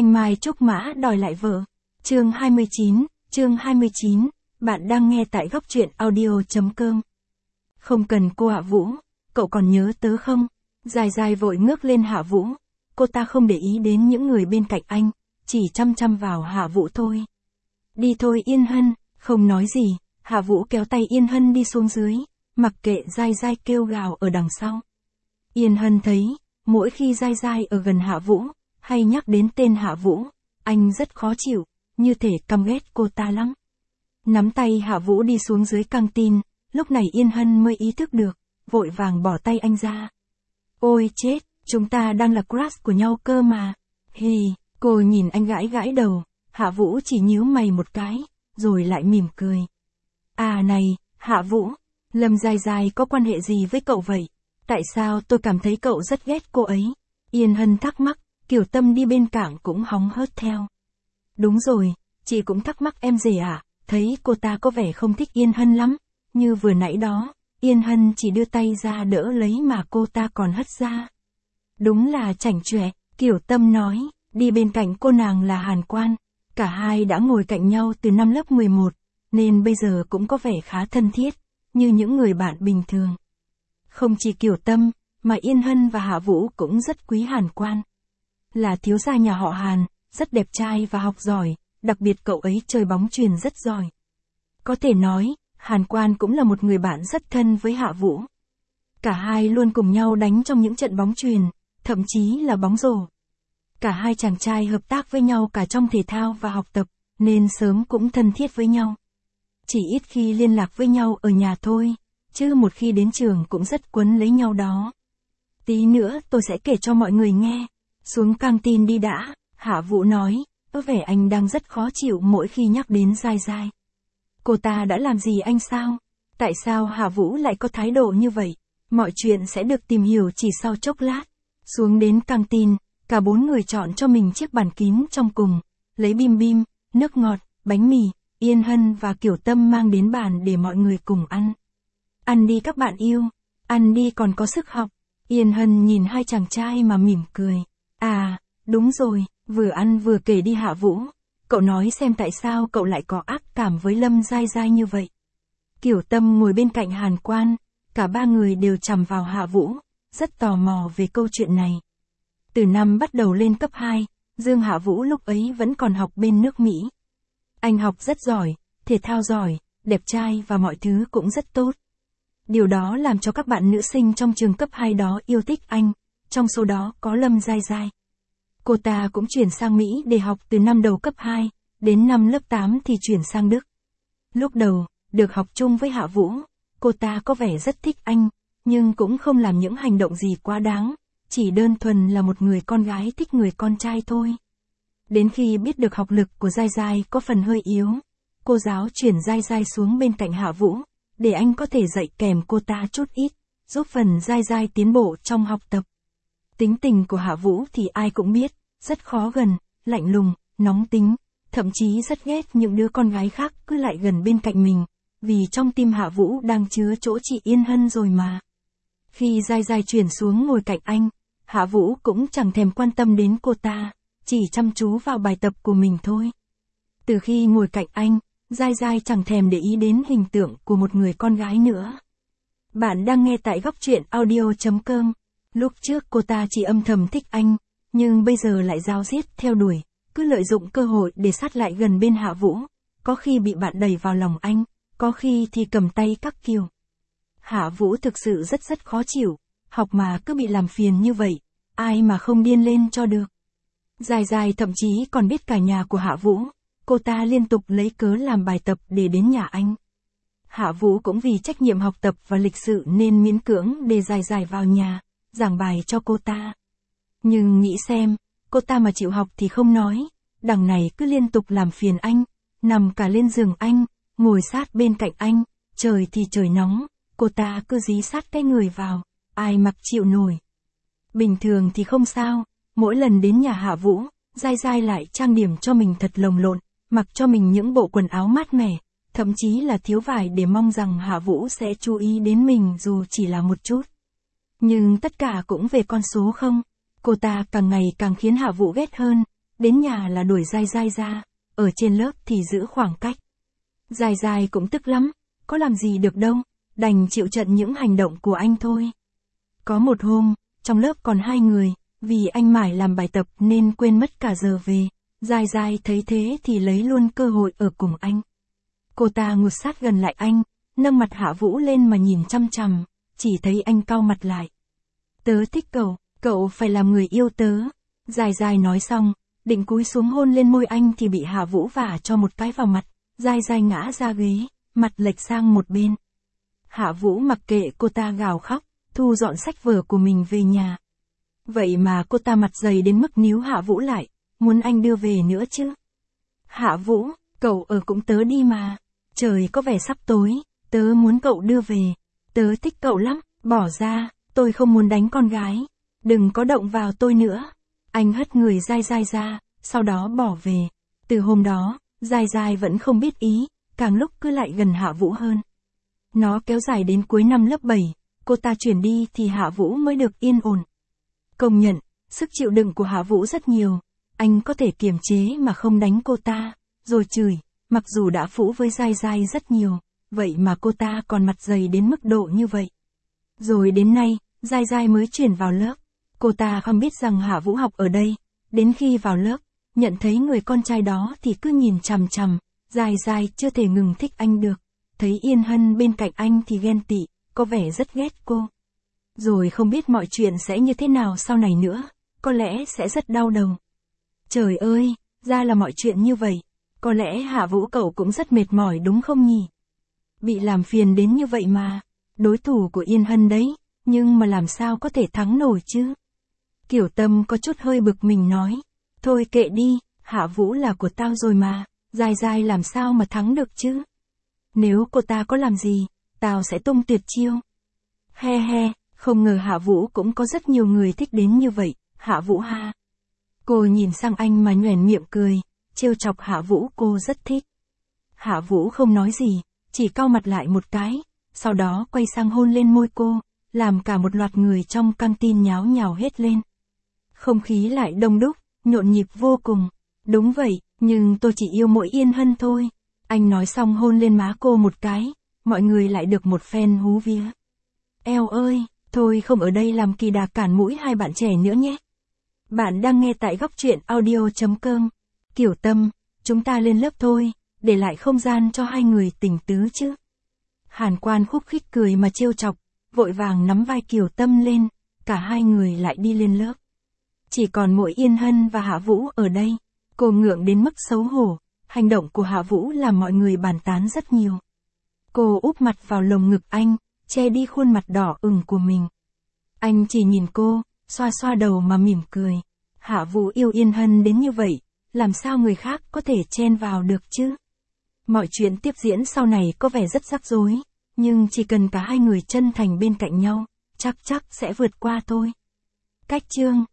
Thanh Mai trúc mã đòi lại vợ. Chương 29, bạn đang nghe tại góc truyện audio.com. Không cần cô Hạ Vũ, cậu còn nhớ tớ không? Dài dài vội ngước lên Hạ Vũ. Cô ta không để ý đến những người bên cạnh anh, chỉ chăm chăm vào Hạ Vũ thôi. Đi thôi Yên Hân, không nói gì, Hạ Vũ kéo tay Yên Hân đi xuống dưới, mặc kệ Dài Dài kêu gào ở đằng sau. Yên Hân thấy, mỗi khi Dài Dài ở gần Hạ Vũ, hay nhắc đến tên Hạ Vũ, anh rất khó chịu, như thể căm ghét cô ta lắm. Nắm tay Hạ Vũ đi xuống dưới căng tin, lúc này Yên Hân mới ý thức được, vội vàng bỏ tay anh ra. Ôi chết, chúng ta đang là crush của nhau cơ mà. Hì, cô nhìn anh gãi gãi đầu, Hạ Vũ chỉ nhíu mày một cái, rồi lại mỉm cười. À này, Hạ Vũ, Lâm Dài Dài có quan hệ gì với cậu vậy? Tại sao tôi cảm thấy cậu rất ghét cô ấy? Yên Hân thắc mắc, Kiều Tâm đi bên cạnh cũng hóng hớt theo. Đúng rồi, chị cũng thắc mắc em rể à, thấy cô ta có vẻ không thích Yên Hân lắm, như vừa nãy đó, Yên Hân chỉ đưa tay ra đỡ lấy mà cô ta còn hất ra. Đúng là chảnh chọe, Kiều Tâm nói, đi bên cạnh cô nàng là Hàn Quan, cả hai đã ngồi cạnh nhau từ năm lớp 11, nên bây giờ cũng có vẻ khá thân thiết, như những người bạn bình thường. Không chỉ Kiều Tâm, mà Yên Hân và Hạ Vũ cũng rất quý Hàn Quan. Là thiếu gia nhà họ Hàn, rất đẹp trai và học giỏi, đặc biệt cậu ấy chơi bóng chuyền rất giỏi. Có thể nói, Hàn Quan cũng là một người bạn rất thân với Hạ Vũ. Cả hai luôn cùng nhau đánh trong những trận bóng chuyền, thậm chí là bóng rổ. Cả hai chàng trai hợp tác với nhau cả trong thể thao và học tập, nên sớm cũng thân thiết với nhau. Chỉ ít khi liên lạc với nhau ở nhà thôi, chứ một khi đến trường cũng rất quấn lấy nhau đó. Tí nữa tôi sẽ kể cho mọi người nghe. Xuống căng tin đi đã, Hạ Vũ nói, có vẻ anh đang rất khó chịu mỗi khi nhắc đến Dài Dài. Cô ta đã làm gì anh sao? Tại sao Hạ Vũ lại có thái độ như vậy? Mọi chuyện sẽ được tìm hiểu chỉ sau chốc lát. Xuống đến căng tin, cả bốn người chọn cho mình chiếc bàn kín trong cùng, lấy bim bim, nước ngọt, bánh mì, Yên Hân và Kiều Tâm mang đến bàn để mọi người cùng ăn. Ăn đi các bạn yêu, ăn đi còn có sức học. Yên Hân nhìn hai chàng trai mà mỉm cười. À, đúng rồi, vừa ăn vừa kể đi Hạ Vũ. Cậu nói xem tại sao cậu lại có ác cảm với Lâm Dài Dài như vậy. Kiều Tâm ngồi bên cạnh Hàn Quan, cả ba người đều chằm vào Hạ Vũ, rất tò mò về câu chuyện này. Từ năm bắt đầu lên cấp 2, Dương Hạ Vũ lúc ấy vẫn còn học bên nước Mỹ. Anh học rất giỏi, thể thao giỏi, đẹp trai và mọi thứ cũng rất tốt. Điều đó làm cho các bạn nữ sinh trong trường cấp 2 đó yêu thích anh, trong số đó có Lâm Dài Dài. Cô ta cũng chuyển sang Mỹ để học từ năm đầu cấp 2, đến năm lớp 8 thì chuyển sang Đức. Lúc đầu, được học chung với Hạ Vũ, cô ta có vẻ rất thích anh, nhưng cũng không làm những hành động gì quá đáng, chỉ đơn thuần là một người con gái thích người con trai thôi. Đến khi biết được học lực của Dài Dài có phần hơi yếu, cô giáo chuyển Dài Dài xuống bên cạnh Hạ Vũ, để anh có thể dạy kèm cô ta chút ít, giúp phần Dài Dài tiến bộ trong học tập. Tính tình của Hạ Vũ thì ai cũng biết, rất khó gần, lạnh lùng, nóng tính, thậm chí rất ghét những đứa con gái khác cứ lại gần bên cạnh mình, vì trong tim Hạ Vũ đang chứa chỗ chị Yên Hân rồi mà. Khi Dài Dài chuyển xuống ngồi cạnh anh, Hạ Vũ cũng chẳng thèm quan tâm đến cô ta, chỉ chăm chú vào bài tập của mình thôi. Từ khi ngồi cạnh anh, Dài Dài chẳng thèm để ý đến hình tượng của một người con gái nữa. Bạn đang nghe tại góc truyện audio.com. Lúc trước cô ta chỉ âm thầm thích anh, nhưng bây giờ lại ráo riết theo đuổi, cứ lợi dụng cơ hội để sát lại gần bên Hạ Vũ, có khi bị bạn đẩy vào lòng anh, có khi thì cầm tay các kiểu. Hạ Vũ thực sự rất khó chịu, học mà cứ bị làm phiền như vậy, ai mà không điên lên cho được. Dài Dài thậm chí còn biết cả nhà của Hạ Vũ, cô ta liên tục lấy cớ làm bài tập để đến nhà anh. Hạ Vũ cũng vì trách nhiệm học tập và lịch sự nên miễn cưỡng để Dài Dài vào nhà, giảng bài cho cô ta. Nhưng nghĩ xem, cô ta mà chịu học thì không nói, đằng này cứ liên tục làm phiền anh, nằm cả lên giường anh, ngồi sát bên cạnh anh, trời thì trời nóng, cô ta cứ dí sát cái người vào, ai mặc chịu nổi. Bình thường thì không sao, mỗi lần đến nhà Hạ Vũ, Dài Dài lại trang điểm cho mình thật lồng lộn, mặc cho mình những bộ quần áo mát mẻ, thậm chí là thiếu vải để mong rằng Hạ Vũ sẽ chú ý đến mình dù chỉ là một chút. Nhưng tất cả cũng về con số không. Cô ta càng ngày càng khiến Hạ Vũ ghét hơn, đến nhà là đuổi Giai Giai ra, ở trên lớp thì giữ khoảng cách. Giai Giai cũng tức lắm, có làm gì được đâu, đành chịu trận những hành động của anh thôi. Có một hôm, trong lớp còn 2 người, vì anh mải làm bài tập nên quên mất cả giờ về. Giai Giai thấy thế thì lấy luôn cơ hội ở cùng anh. Cô ta ngụt sát gần lại anh, nâng mặt Hạ Vũ lên mà nhìn chăm chằm, chỉ thấy anh cau mặt lại. Tớ thích cậu phải làm người yêu tớ. Giai Giai nói xong, định cúi xuống hôn lên môi anh thì bị Hạ Vũ vả cho một cái vào mặt, Giai Giai ngã ra ghế, mặt lệch sang một bên. Hạ Vũ mặc kệ cô ta gào khóc, thu dọn sách vở của mình về nhà. Vậy mà cô ta mặt dày đến mức níu Hạ Vũ lại, muốn anh đưa về nữa chứ. Hạ Vũ, cậu ở cũng tớ đi mà. Trời có vẻ sắp tối, tớ muốn cậu đưa về. Tớ thích cậu lắm, bỏ ra, tôi không muốn đánh con gái. Đừng có động vào tôi nữa. Anh hất người Giai Giai ra, sau đó bỏ về. Từ hôm đó, Giai Giai vẫn không biết ý, càng lúc cứ lại gần Hạ Vũ hơn. Nó kéo dài đến cuối năm lớp 7, cô ta chuyển đi thì Hạ Vũ mới được yên ổn. Công nhận, sức chịu đựng của Hạ Vũ rất nhiều. Anh có thể kiềm chế mà không đánh cô ta, rồi chửi, mặc dù đã phũ với Giai Giai rất nhiều, vậy mà cô ta còn mặt dày đến mức độ như vậy. Rồi đến nay, Giai Giai mới chuyển vào lớp. Cô ta không biết rằng Hạ Vũ học ở đây, đến khi vào lớp, nhận thấy người con trai đó thì cứ nhìn chằm chằm, Giai Giai chưa thể ngừng thích anh được. Thấy Yên Hân bên cạnh anh thì ghen tị, có vẻ rất ghét cô. Rồi không biết mọi chuyện sẽ như thế nào sau này nữa, có lẽ sẽ rất đau đầu. Trời ơi, ra là mọi chuyện như vậy, có lẽ Hạ Vũ cậu cũng rất mệt mỏi đúng không nhỉ? Bị làm phiền đến như vậy mà, đối thủ của Yên Hân đấy, nhưng mà làm sao có thể thắng nổi chứ? Kiểu Tâm có chút hơi bực mình nói, thôi kệ đi, Hạ Vũ là của tao rồi mà, Giai Giai làm sao mà thắng được chứ? Nếu cô ta có làm gì, tao sẽ tung tuyệt chiêu. He he, không ngờ Hạ Vũ cũng có rất nhiều người thích đến như vậy, Hạ Vũ ha. Cô nhìn sang anh mà nhoẻn miệng cười, trêu chọc Hạ Vũ cô rất thích. Hạ Vũ không nói gì, chỉ cau mặt lại một cái, sau đó quay sang hôn lên môi cô, làm cả một loạt người trong căng tin nháo nhào hết lên. Không khí lại đông đúc, nhộn nhịp vô cùng. Đúng vậy, nhưng tôi chỉ yêu mỗi Yên Hân thôi. Anh nói xong hôn lên má cô một cái, mọi người lại được một phen hú vía. Eo ơi, thôi không ở đây làm kỳ đà cản mũi hai bạn trẻ nữa nhé. Bạn đang nghe tại góc truyện audio.com. Kiểu Tâm, chúng ta lên lớp thôi, để lại không gian cho hai người tình tứ chứ. Hàn Quan khúc khích cười mà trêu chọc, vội vàng nắm vai Kiều Tâm lên, cả hai người lại đi lên lớp. Chỉ còn mỗi Yên Hân và Hạ Vũ ở đây, cô ngượng đến mức xấu hổ, hành động của Hạ Vũ làm mọi người bàn tán rất nhiều. Cô úp mặt vào lồng ngực anh, che đi khuôn mặt đỏ ửng của mình. Anh chỉ nhìn cô, xoa xoa đầu mà mỉm cười. Hạ Vũ yêu Yên Hân đến như vậy, làm sao người khác có thể chen vào được chứ? Mọi chuyện tiếp diễn sau này có vẻ rất rắc rối, nhưng chỉ cần cả hai người chân thành bên cạnh nhau, chắc sẽ vượt qua thôi. Cách chương